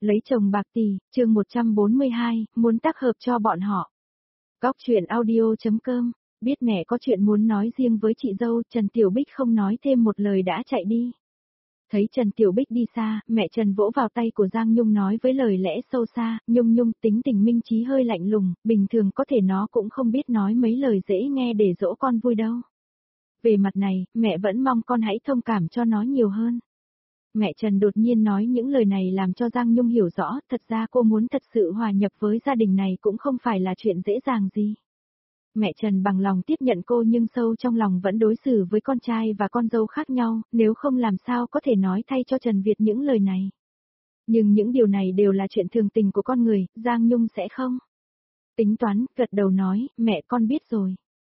Lấy chồng bạc tỷ, chương 142, muốn tác hợp cho bọn họ. Góc chuyện audio.com, biết mẹ có chuyện muốn nói riêng với chị dâu, Trần Tiểu Bích không nói thêm một lời đã chạy đi. Thấy Trần Tiểu Bích đi xa, mẹ Trần vỗ vào tay của Giang Nhung nói với lời lẽ sâu xa, Nhung tính tình Minh Chí hơi lạnh lùng, bình thường có thể nó cũng không biết nói mấy lời dễ nghe để dỗ con vui đâu. Về mặt này, mẹ vẫn mong con hãy thông cảm cho nó nhiều hơn. Mẹ Trần đột nhiên nói những lời này làm cho Giang Nhung hiểu rõ, thật ra cô muốn thật sự hòa nhập với gia đình này cũng không phải là chuyện dễ dàng gì. Mẹ Trần bằng lòng tiếp nhận cô nhưng sâu trong lòng vẫn đối xử với con trai và con dâu khác nhau, nếu không làm sao có thể nói thay cho Trần Việt những lời này. Nhưng những điều này đều là chuyện thường tình của con người, Giang Nhung sẽ không. Tính toán, gật đầu nói, mẹ con biết rồi.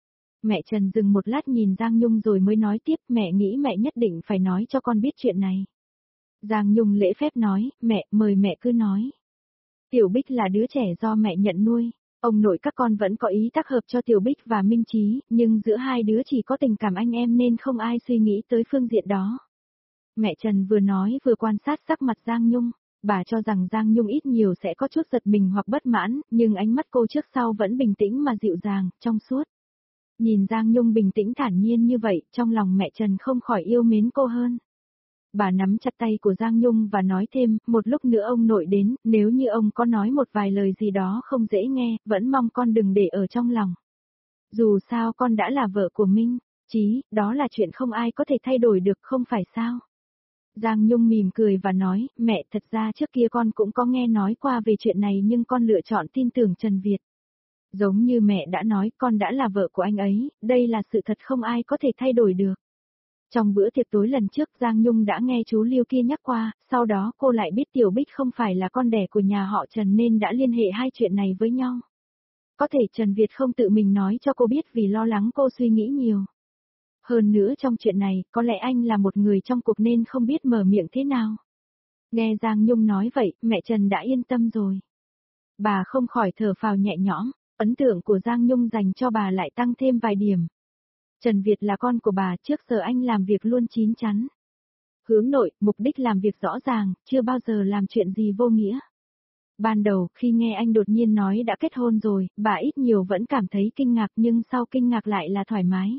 Mẹ Trần dừng một lát nhìn Giang Nhung rồi mới nói tiếp, mẹ nghĩ mẹ nhất định phải nói cho con biết chuyện này. Giang Nhung lễ phép nói, mẹ, mời mẹ cứ nói. Tiểu Bích là đứa trẻ do mẹ nhận nuôi, ông nội các con vẫn có ý tác hợp cho Tiểu Bích và Minh Chí, nhưng giữa hai đứa chỉ có tình cảm anh em nên không ai suy nghĩ tới phương diện đó. Mẹ Trần vừa nói vừa quan sát sắc mặt Giang Nhung, bà cho rằng Giang Nhung ít nhiều sẽ có chút giật mình hoặc bất mãn, nhưng ánh mắt cô trước sau vẫn bình tĩnh mà dịu dàng, trong suốt. Nhìn Giang Nhung bình tĩnh thản nhiên như vậy, trong lòng mẹ Trần không khỏi yêu mến cô hơn. Bà nắm chặt tay của Giang Nhung và nói thêm, một lúc nữa ông nội đến, nếu như ông có nói một vài lời gì đó không dễ nghe, vẫn mong con đừng để ở trong lòng. Dù sao con đã là vợ của Minh Chí, đó là chuyện không ai có thể thay đổi được không phải sao? Giang Nhung mỉm cười và nói, mẹ thật ra trước kia con cũng có nghe nói qua về chuyện này nhưng con lựa chọn tin tưởng Trần Việt. Giống như mẹ đã nói, con đã là vợ của anh ấy, đây là sự thật không ai có thể thay đổi được. Trong bữa tiệc tối lần trước Giang Nhung đã nghe chú Lưu kia nhắc qua, sau đó cô lại biết Tiểu Bích không phải là con đẻ của nhà họ Trần nên đã liên hệ hai chuyện này với nhau. Có thể Trần Việt không tự mình nói cho cô biết vì lo lắng cô suy nghĩ nhiều. Hơn nữa trong chuyện này, có lẽ anh là một người trong cuộc nên không biết mở miệng thế nào. Nghe Giang Nhung nói vậy, mẹ Trần đã yên tâm rồi. Bà không khỏi thở phào nhẹ nhõm, ấn tượng của Giang Nhung dành cho bà lại tăng thêm vài điểm. Trần Việt là con của bà, trước giờ anh làm việc luôn chín chắn. Hướng nội, mục đích làm việc rõ ràng, chưa bao giờ làm chuyện gì vô nghĩa. Ban đầu, khi nghe anh đột nhiên nói đã kết hôn rồi, bà ít nhiều vẫn cảm thấy kinh ngạc nhưng sau kinh ngạc lại là thoải mái.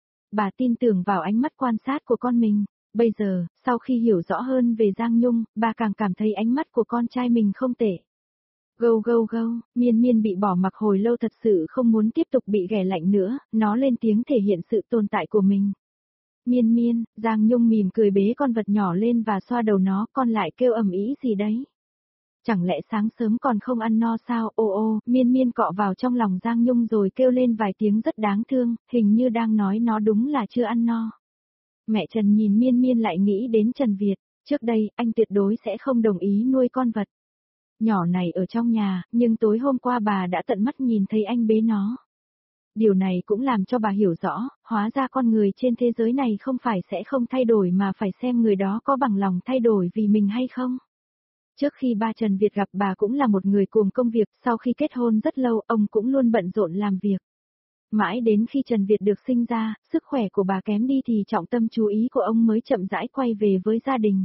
Bà tin tưởng vào ánh mắt quan sát của con mình. Bây giờ, sau khi hiểu rõ hơn về Giang Nhung, bà càng cảm thấy ánh mắt của con trai mình không tệ. Gâu, Miên Miên bị bỏ mặc hồi lâu thật sự không muốn tiếp tục bị ghẻ lạnh nữa, nó lên tiếng thể hiện sự tồn tại của mình. Miên, Giang Nhung mỉm cười bế con vật nhỏ lên và xoa đầu nó, con lại kêu ầm ĩ gì đấy. Chẳng lẽ sáng sớm còn không ăn no sao, Miên cọ vào trong lòng Giang Nhung rồi kêu lên vài tiếng rất đáng thương, hình như đang nói nó đúng là chưa ăn no. Mẹ Trần nhìn Miên lại nghĩ đến Trần Việt, trước đây anh tuyệt đối sẽ không đồng ý nuôi con vật nhỏ này ở trong nhà, nhưng tối hôm qua bà đã tận mắt nhìn thấy anh bế nó. Điều này cũng làm cho bà hiểu rõ, hóa ra con người trên thế giới này không phải sẽ không thay đổi mà phải xem người đó có bằng lòng thay đổi vì mình hay không. Trước khi ba Trần Việt gặp bà cũng là một người cuồng công việc, sau khi kết hôn rất lâu ông cũng luôn bận rộn làm việc. Mãi đến khi Trần Việt được sinh ra, sức khỏe của bà kém đi thì trọng tâm chú ý của ông mới chậm rãi quay về với gia đình.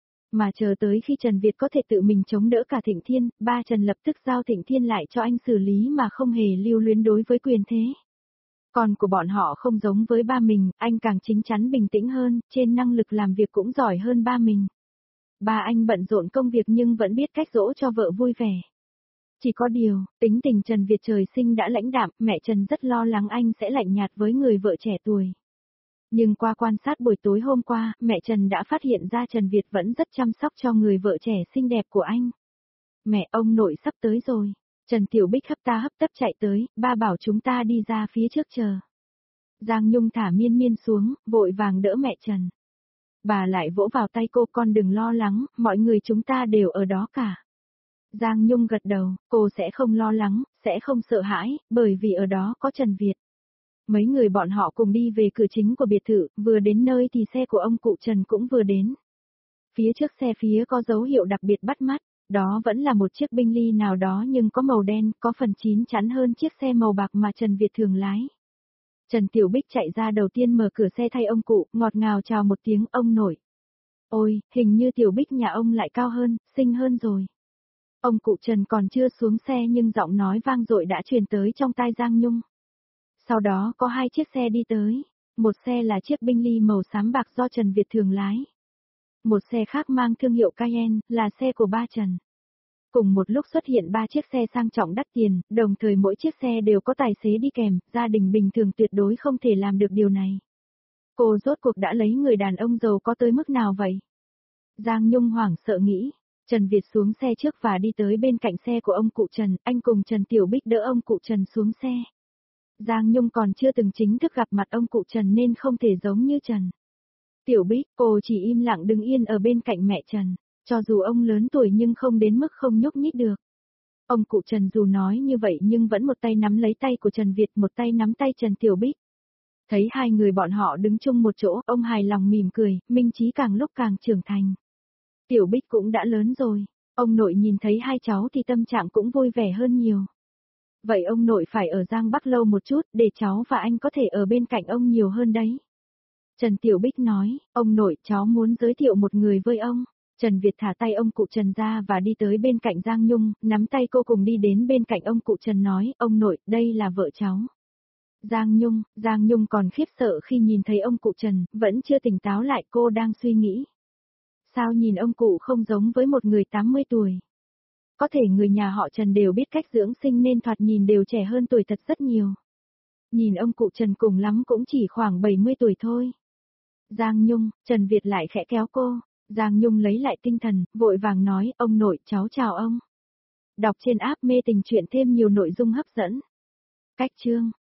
Mà chờ tới khi Trần Việt có thể tự mình chống đỡ cả Thịnh Thiên, ba Trần lập tức giao Thịnh Thiên lại cho anh xử lý mà không hề lưu luyến đối với quyền thế. Con của bọn họ không giống với ba mình, anh càng chín chắn bình tĩnh hơn, trên năng lực làm việc cũng giỏi hơn ba mình. Ba anh bận rộn công việc nhưng vẫn biết cách dỗ cho vợ vui vẻ. Chỉ có điều, tính tình Trần Việt trời sinh đã lãnh đạm, mẹ Trần rất lo lắng anh sẽ lạnh nhạt với người vợ trẻ tuổi. Nhưng qua quan sát buổi tối hôm qua, mẹ Trần đã phát hiện ra Trần Việt vẫn rất chăm sóc cho người vợ trẻ xinh đẹp của anh. Mẹ, ông nội sắp tới rồi. Trần Tiểu Bích hấp tấp chạy tới, ba bảo chúng ta đi ra phía trước chờ. Giang Nhung thả Miên xuống, vội vàng đỡ mẹ Trần. Bà lại vỗ vào tay cô, con đừng lo lắng, mọi người chúng ta đều ở đó cả. Giang Nhung gật đầu, cô sẽ không lo lắng, sẽ không sợ hãi, bởi vì ở đó có Trần Việt. Mấy người bọn họ cùng đi về cửa chính của biệt thự, vừa đến nơi thì xe của ông cụ Trần cũng vừa đến. Phía trước xe phía có dấu hiệu đặc biệt bắt mắt, đó vẫn là một chiếc Bentley nào đó nhưng có màu đen, có phần chín chắn hơn chiếc xe màu bạc mà Trần Việt thường lái. Trần Tiểu Bích chạy ra đầu tiên mở cửa xe thay ông cụ, ngọt ngào chào một tiếng ông nội. Ôi, hình như Tiểu Bích nhà ông lại cao hơn, xinh hơn rồi. Ông cụ Trần còn chưa xuống xe nhưng giọng nói vang dội đã truyền tới trong tai Giang Nhung. Sau đó có 2 chiếc xe đi tới. Một xe là chiếc Bentley màu xám bạc do Trần Việt thường lái. Một xe khác mang thương hiệu Cayenne, là xe của ba Trần. Cùng một lúc xuất hiện 3 chiếc xe sang trọng đắt tiền, đồng thời mỗi chiếc xe đều có tài xế đi kèm, gia đình bình thường tuyệt đối không thể làm được điều này. Cô rốt cuộc đã lấy người đàn ông giàu có tới mức nào vậy? Giang Nhung hoảng sợ nghĩ. Trần Việt xuống xe trước và đi tới bên cạnh xe của ông cụ Trần, anh cùng Trần Tiểu Bích đỡ ông cụ Trần xuống xe. Giang Nhung còn chưa từng chính thức gặp mặt ông cụ Trần nên không thể giống như Trần Tiểu Bích, cô chỉ im lặng đứng yên ở bên cạnh mẹ Trần, cho dù ông lớn tuổi nhưng không đến mức không nhúc nhích được. Ông cụ Trần dù nói như vậy nhưng vẫn một tay nắm lấy tay của Trần Việt, một tay nắm tay Trần Tiểu Bích. Thấy hai người bọn họ đứng chung một chỗ, ông hài lòng mỉm cười, Minh Chí càng lúc càng trưởng thành. Tiểu Bích cũng đã lớn rồi, ông nội nhìn thấy hai cháu thì tâm trạng cũng vui vẻ hơn nhiều. Vậy ông nội phải ở Giang Bắc lâu một chút, để cháu và anh có thể ở bên cạnh ông nhiều hơn đấy. Trần Tiểu Bích nói, ông nội, cháu muốn giới thiệu một người với ông. Trần Việt thả tay ông cụ Trần ra và đi tới bên cạnh Giang Nhung, nắm tay cô cùng đi đến bên cạnh ông cụ Trần nói, ông nội, đây là vợ cháu. Giang Nhung còn khiếp sợ khi nhìn thấy ông cụ Trần, vẫn chưa tỉnh táo lại, cô đang suy nghĩ. Sao nhìn ông cụ không giống với một người 80 tuổi? Có thể người nhà họ Trần đều biết cách dưỡng sinh nên thoạt nhìn đều trẻ hơn tuổi thật rất nhiều. Nhìn ông cụ Trần cùng lắm cũng chỉ khoảng 70 tuổi thôi. Giang Nhung, Trần Việt lại khẽ kéo cô. Giang Nhung lấy lại tinh thần, vội vàng nói, ông nội, cháu chào ông. Đọc trên app Mê Tình Chuyện thêm nhiều nội dung hấp dẫn. Cách chương